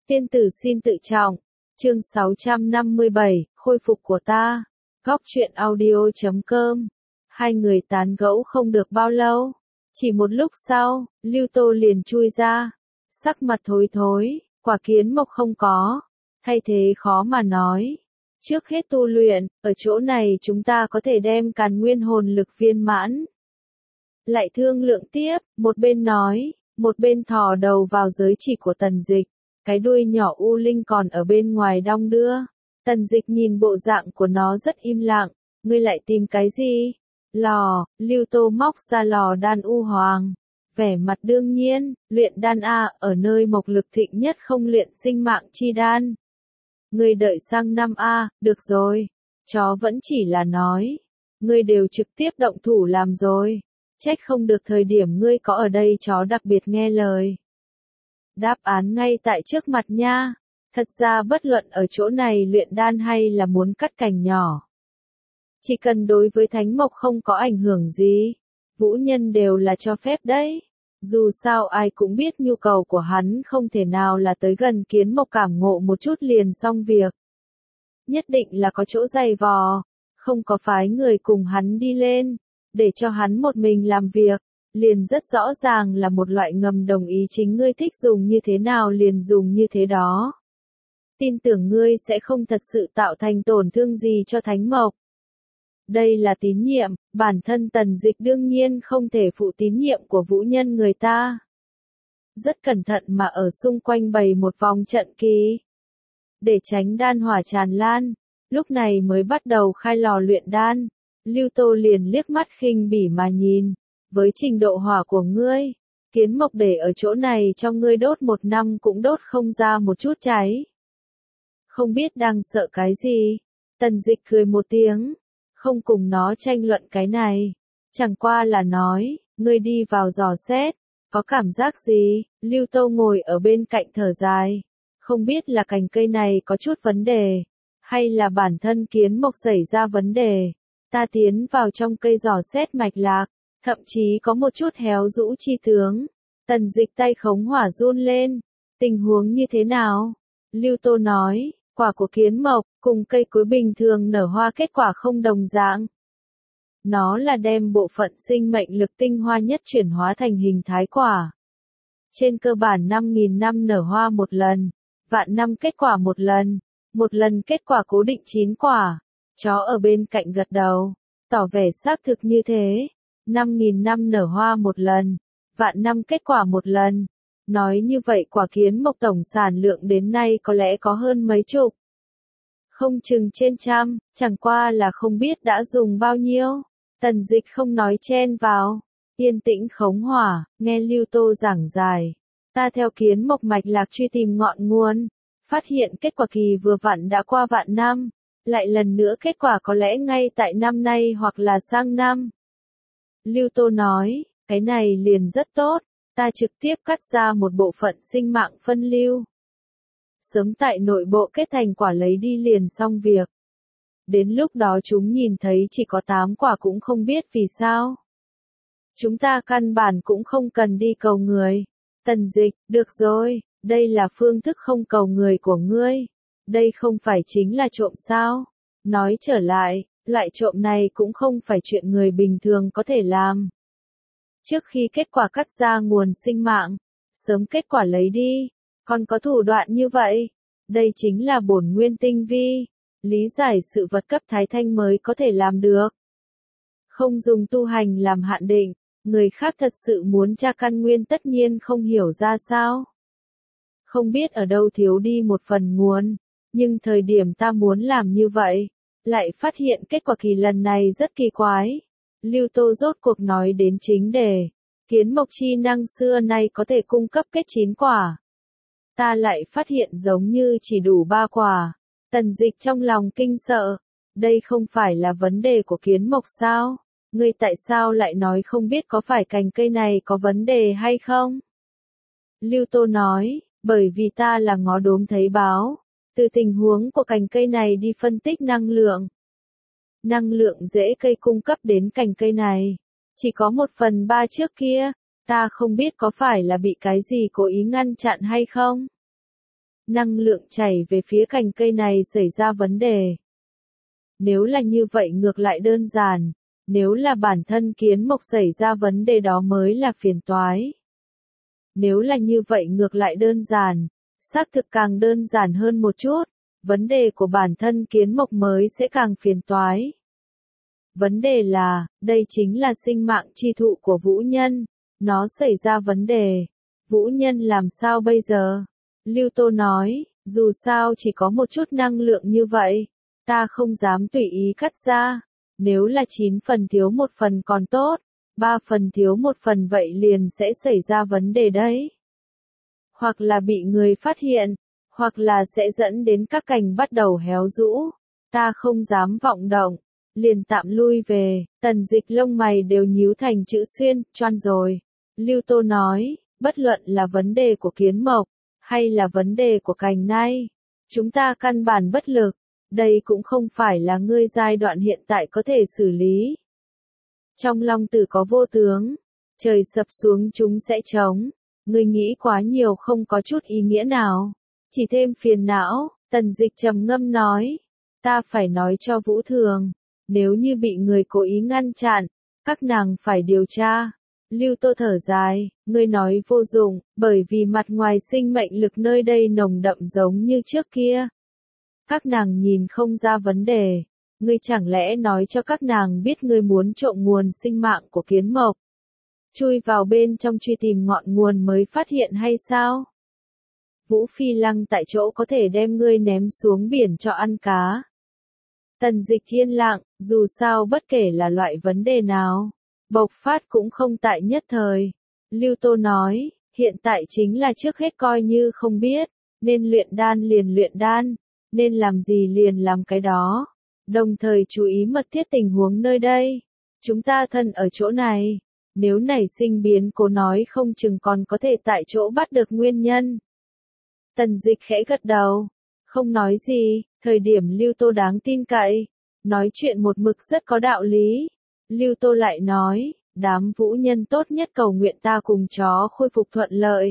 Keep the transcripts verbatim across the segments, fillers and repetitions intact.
Tiên tử xin tự trọng. Chương sáu trăm năm mươi bảy, khôi phục của ta. Góc truyện audio chấm com. Hai người tán gẫu không được bao lâu. Chỉ một lúc sau, Lưu Tô liền chui ra. Sắc mặt thối thối, quả kiến mộc không có. Thay thế khó mà nói. Trước hết tu luyện, ở chỗ này chúng ta có thể đem càn nguyên hồn lực viên mãn. Lại thương lượng tiếp, một bên nói, một bên thò đầu vào giới chỉ của Tần Dịch. Cái đuôi nhỏ u linh còn ở bên ngoài đong đưa. Tần Dịch nhìn bộ dạng của nó rất im lặng. Ngươi lại tìm cái gì? Lò, Lưu Tô móc ra lò đan u hoàng. Vẻ mặt đương nhiên, luyện đan a, ở nơi mộc lực thịnh nhất không luyện sinh mạng chi đan. Ngươi đợi sang năm a, được rồi. Chó vẫn chỉ là nói. Ngươi đều trực tiếp động thủ làm rồi. Trách không được thời điểm ngươi có ở đây chó đặc biệt nghe lời. Đáp án ngay tại trước mặt nha. Thật ra bất luận ở chỗ này luyện đan hay là muốn cắt cành nhỏ. Chỉ cần đối với thánh mộc không có ảnh hưởng gì. Vũ nhân đều là cho phép đấy. Dù sao ai cũng biết nhu cầu của hắn không thể nào là tới gần kiến mộc cảm ngộ một chút liền xong việc. Nhất định là có chỗ dày vò. Không có phái người cùng hắn đi lên. Để cho hắn một mình làm việc. Liền rất rõ ràng là một loại ngầm đồng ý chính ngươi thích dùng như thế nào liền dùng như thế đó. Tin tưởng ngươi sẽ không thật sự tạo thành tổn thương gì cho thánh mộc. Đây là tín nhiệm, bản thân Tần Dịch đương nhiên không thể phụ tín nhiệm của vũ nhân người ta. Rất cẩn thận mà ở xung quanh bày một vòng trận kỳ. Để tránh đan hỏa tràn lan, lúc này mới bắt đầu khai lò luyện đan. Lưu Tô liền liếc mắt khinh bỉ mà nhìn. Với trình độ hỏa của ngươi, kiến mộc để ở chỗ này cho ngươi đốt một năm cũng đốt không ra một chút cháy. Không biết đang sợ cái gì? Tần Dịch cười một tiếng, không cùng nó tranh luận cái này. Chẳng qua là nói, ngươi đi vào dò xét, có cảm giác gì? Lưu Tô ngồi ở bên cạnh thở dài, không biết là cành cây này có chút vấn đề, hay là bản thân kiến mộc xảy ra vấn đề. Ta tiến vào trong cây dò xét mạch lạc. Thậm chí có một chút héo rũ chi tướng. Tần Dịch tay khống hỏa run lên. Tình huống như thế nào? Lưu Tô nói, quả của kiến mộc, cùng cây cối bình thường nở hoa kết quả không đồng dạng. Nó là đem bộ phận sinh mệnh lực tinh hoa nhất chuyển hóa thành hình thái quả. Trên cơ bản năm nghìn năm nở hoa một lần, vạn năm kết quả một lần, một lần kết quả cố định chín quả. Chó ở bên cạnh gật đầu, tỏ vẻ xác thực như thế. năm nghìn năm nở hoa một lần, vạn năm kết quả một lần. Nói như vậy quả kiến mộc tổng sản lượng đến nay có lẽ có hơn mấy chục. Không chừng trên trăm, chẳng qua là không biết đã dùng bao nhiêu. Tần Dịch không nói chen vào. Yên tĩnh khống hỏa, nghe Lưu Tô giảng giải. Ta theo kiến mộc mạch lạc truy tìm ngọn nguồn. Phát hiện kết quả kỳ vừa vặn đã qua vạn năm. Lại lần nữa kết quả có lẽ ngay tại năm nay hoặc là sang năm. Lưu Tô nói, cái này liền rất tốt, ta trực tiếp cắt ra một bộ phận sinh mạng phân lưu. Sớm tại nội bộ kết thành quả lấy đi liền xong việc. Đến lúc đó chúng nhìn thấy chỉ có tám quả cũng không biết vì sao. Chúng ta căn bản cũng không cần đi cầu người. Tần Dịch, được rồi, đây là phương thức không cầu người của ngươi. Đây không phải chính là trộm sao? Nói trở lại. Loại trộm này cũng không phải chuyện người bình thường có thể làm. Trước khi kết quả cắt ra nguồn sinh mạng, sớm kết quả lấy đi, còn có thủ đoạn như vậy. Đây chính là bổn nguyên tinh vi, lý giải sự vật cấp thái thanh mới có thể làm được. Không dùng tu hành làm hạn định, người khác thật sự muốn tra căn nguyên tất nhiên không hiểu ra sao. Không biết ở đâu thiếu đi một phần nguồn, nhưng thời điểm ta muốn làm như vậy. Lại phát hiện kết quả kỳ lần này rất kỳ quái. Lưu Tô rốt cuộc nói đến chính đề. Kiến mộc chi năng xưa nay có thể cung cấp kết chín quả. Ta lại phát hiện giống như chỉ đủ ba quả. Tần Dịch trong lòng kinh sợ. Đây không phải là vấn đề của kiến mộc sao? Ngươi tại sao lại nói không biết có phải cành cây này có vấn đề hay không? Lưu Tô nói, bởi vì ta là ngó đốm thấy báo. Từ tình huống của cành cây này đi phân tích năng lượng. Năng lượng rễ cây cung cấp đến cành cây này. Chỉ có một phần ba trước kia. Ta không biết có phải là bị cái gì cố ý ngăn chặn hay không. năng lượng chảy về phía cành cây này xảy ra vấn đề. Nếu là như vậy ngược lại đơn giản, nếu là bản thân kiến mộc xảy ra vấn đề đó mới là phiền toái. Nếu là như vậy ngược lại đơn giản, xác thực càng đơn giản hơn một chút, vấn đề của bản thân kiến mộc mới sẽ càng phiền toái. Vấn đề là, đây chính là sinh mạng chi thụ của Vũ Nhân, nó xảy ra vấn đề. Vũ Nhân làm sao bây giờ? Lưu Tô nói, dù sao chỉ có một chút năng lượng như vậy, ta không dám tùy ý cắt ra. Nếu là chín phần thiếu một phần còn tốt, ba phần thiếu một phần vậy liền sẽ xảy ra vấn đề đấy. Hoặc là bị người phát hiện, hoặc là sẽ dẫn đến các cành bắt đầu héo rũ. Ta không dám vọng động, liền tạm lui về. Tần Dịch lông mày đều nhíu thành chữ xuyên, choan rồi. Lưu Tô nói, bất luận là vấn đề của kiến mộc, hay là vấn đề của cành nai, chúng ta căn bản bất lực. Đây cũng không phải là ngươi giai đoạn hiện tại có thể xử lý. Trong Long Tử có vô tướng, trời sập xuống chúng sẽ chống. Ngươi nghĩ quá nhiều không có chút ý nghĩa nào, chỉ thêm phiền não. Tần Dịch trầm ngâm nói, ta phải nói cho Vũ Thường, nếu như bị người cố ý ngăn chặn, các nàng phải điều tra. Lưu Tô thở dài, ngươi nói vô dụng, bởi vì mặt ngoài sinh mệnh lực nơi đây nồng đậm giống như trước kia. Các nàng nhìn không ra vấn đề, ngươi chẳng lẽ nói cho các nàng biết ngươi muốn trộm nguồn sinh mạng của kiến mộc, chui vào bên trong truy tìm ngọn nguồn mới phát hiện hay sao? Vũ Phi Lăng tại chỗ có thể đem ngươi ném xuống biển cho ăn cá. Tần Dịch yên lặng, dù sao bất kể là loại vấn đề nào, bộc phát cũng không tại nhất thời. Lưu Tô nói, hiện tại chính là trước hết coi như không biết, nên luyện đan liền luyện đan, nên làm gì liền làm cái đó. Đồng thời chú ý mật thiết tình huống nơi đây. Chúng ta thân ở chỗ này, nếu nảy sinh biến cố nói không chừng còn có thể tại chỗ bắt được nguyên nhân. Tần Dịch khẽ gật đầu, không nói gì, thời điểm Lưu Tô đáng tin cậy, nói chuyện một mực rất có đạo lý. Lưu Tô lại nói, đám Vũ Nhân tốt nhất cầu nguyện ta cùng chó khôi phục thuận lợi.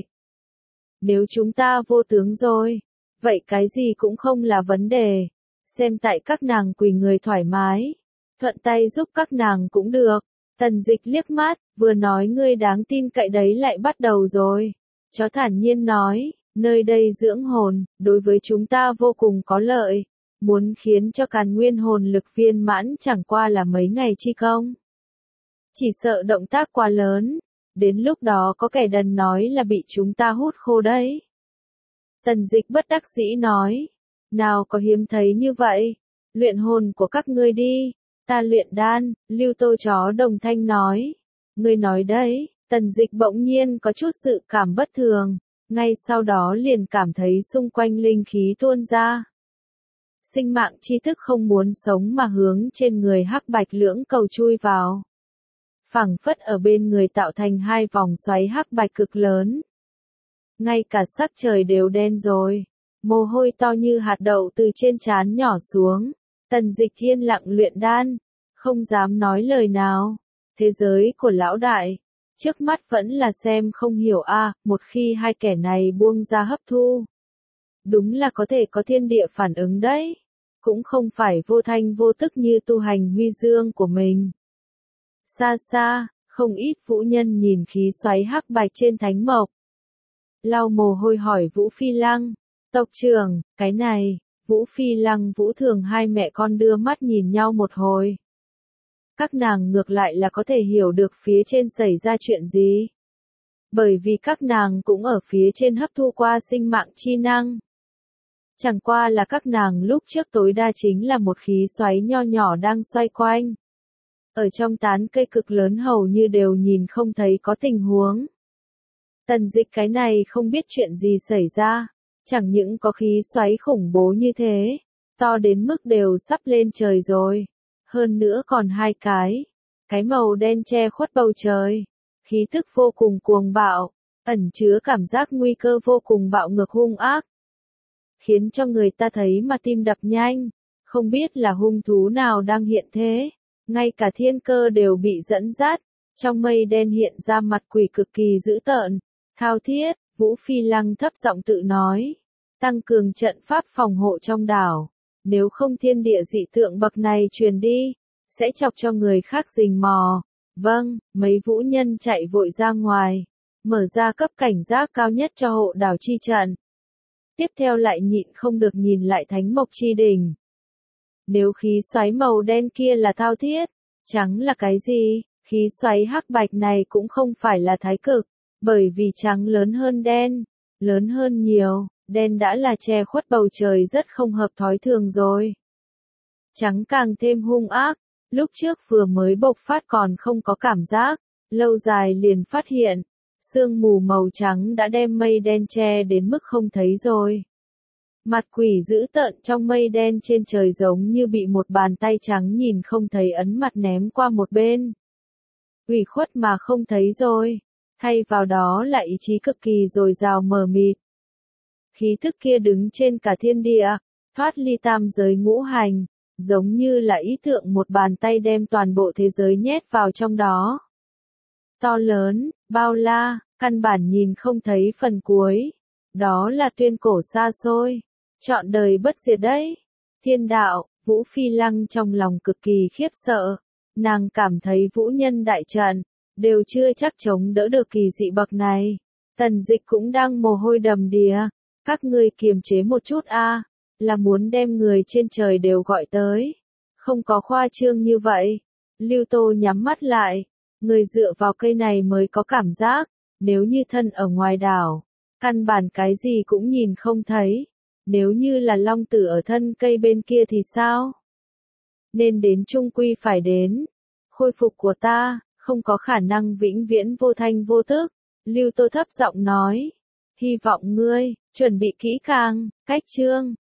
Nếu chúng ta vô tướng rồi, vậy cái gì cũng không là vấn đề, xem tại các nàng quỳ người thoải mái, thuận tay giúp các nàng cũng được. Tần Dịch liếc mắt, vừa nói ngươi đáng tin cậy đấy lại bắt đầu rồi. Chó thản nhiên nói, nơi đây dưỡng hồn, đối với chúng ta vô cùng có lợi. Muốn khiến cho Càn Nguyên hồn lực viên mãn chẳng qua là mấy ngày chi công. Chỉ sợ động tác quá lớn, đến lúc đó có kẻ đần nói là bị chúng ta hút khô đấy. Tần Dịch bất đắc dĩ nói, nào có hiếm thấy như vậy, luyện hồn của các ngươi đi, ta luyện đan. Lưu Tô chó đồng thanh nói, ngươi nói đấy. Tần Dịch bỗng nhiên có chút dự cảm bất thường, ngay sau đó liền cảm thấy xung quanh linh khí tuôn ra. Sinh mạng chi thức không muốn sống mà hướng trên người hắc bạch lưỡng cầu chui vào. Phảng phất ở bên người tạo thành hai vòng xoáy hắc bạch cực lớn. Ngay cả sắc trời đều đen rồi, mồ hôi to như hạt đậu từ trên trán nhỏ xuống. Tần Dịch yên lặng luyện đan, không dám nói lời nào. Thế giới của lão đại, trước mắt vẫn là xem không hiểu a, à, một khi hai kẻ này buông ra hấp thu, đúng là có thể có thiên địa phản ứng đấy, cũng không phải vô thanh vô tức như tu hành huy dương của mình. Xa xa, không ít Vũ Nhân nhìn khí xoáy hắc bạch trên thánh mộc, lau mồ hôi hỏi Vũ Phi Lăng, tộc trưởng, cái này. Vũ Phi Lăng Vũ Thường hai mẹ con đưa mắt nhìn nhau một hồi. Các nàng ngược lại là có thể hiểu được phía trên xảy ra chuyện gì. Bởi vì các nàng cũng ở phía trên hấp thu qua sinh mạng chi năng. Chẳng qua là các nàng lúc trước tối đa chính là một khí xoáy nho nhỏ đang xoay quanh. Ở trong tán cây cực lớn hầu như đều nhìn không thấy có tình huống. Tần Dịch cái này không biết chuyện gì xảy ra. Chẳng những có khí xoáy khủng bố như thế, to đến mức đều sắp lên trời rồi. Hơn nữa còn hai cái, cái màu đen che khuất bầu trời, khí tức vô cùng cuồng bạo, ẩn chứa cảm giác nguy cơ vô cùng bạo ngược hung ác. Khiến cho người ta thấy mà tim đập nhanh, không biết là hung thú nào đang hiện thế. Ngay cả thiên cơ đều bị dẫn dắt, trong mây đen hiện ra mặt quỷ cực kỳ dữ tợn, thao thiết. Vũ Phi Lăng thấp giọng tự nói, tăng cường trận pháp phòng hộ trong đảo. Nếu không thiên địa dị tượng bậc này truyền đi, sẽ chọc cho người khác rình mò. Vâng, mấy vũ nhân chạy vội ra ngoài, mở ra cấp cảnh giác cao nhất cho hộ đảo chi trận. Tiếp theo lại nhịn không được nhìn lại thánh mộc chi đỉnh. Nếu khí xoáy màu đen kia là thao thiết, trắng là cái gì? Khí xoáy hắc bạch này cũng không phải là thái cực, bởi vì trắng lớn hơn đen, lớn hơn nhiều, đen đã là che khuất bầu trời rất không hợp thói thường rồi. Trắng càng thêm hung ác, lúc trước vừa mới bộc phát còn không có cảm giác, lâu dài liền phát hiện, sương mù màu trắng đã đem mây đen che đến mức không thấy rồi. Mặt quỷ dữ tợn trong mây đen trên trời giống như bị một bàn tay trắng nhìn không thấy ấn mặt ném qua một bên. Ủy khuất mà không thấy rồi, thay vào đó là ý chí cực kỳ dồi dào mờ mịt. Khí thức kia đứng trên cả thiên địa, thoát ly tam giới ngũ hành, giống như là ý tượng một bàn tay đem toàn bộ thế giới nhét vào trong đó. To lớn, bao la, căn bản nhìn không thấy phần cuối. Đó là tuyên cổ xa xôi, trọn đời bất diệt đấy. Thiên đạo, Vũ Phi Lăng trong lòng cực kỳ khiếp sợ. Nàng cảm thấy vũ nhân đại trận, đều chưa chắc chống đỡ được kỳ dị bậc này. Tần Dịch cũng đang mồ hôi đầm đìa. Các ngươi kiềm chế một chút a, là muốn đem người trên trời đều gọi tới. Không có khoa trương như vậy. Lưu Tô nhắm mắt lại. Người dựa vào cây này mới có cảm giác. Nếu như thân ở ngoài đảo, căn bản cái gì cũng nhìn không thấy. Nếu như là long tử ở thân cây bên kia thì sao? Nên đến chung quy phải đến. Khôi phục của ta, không có khả năng vĩnh viễn vô thanh vô tức. Lưu Tô thấp giọng nói. Hy vọng ngươi, chuẩn bị kỹ càng, cách chương.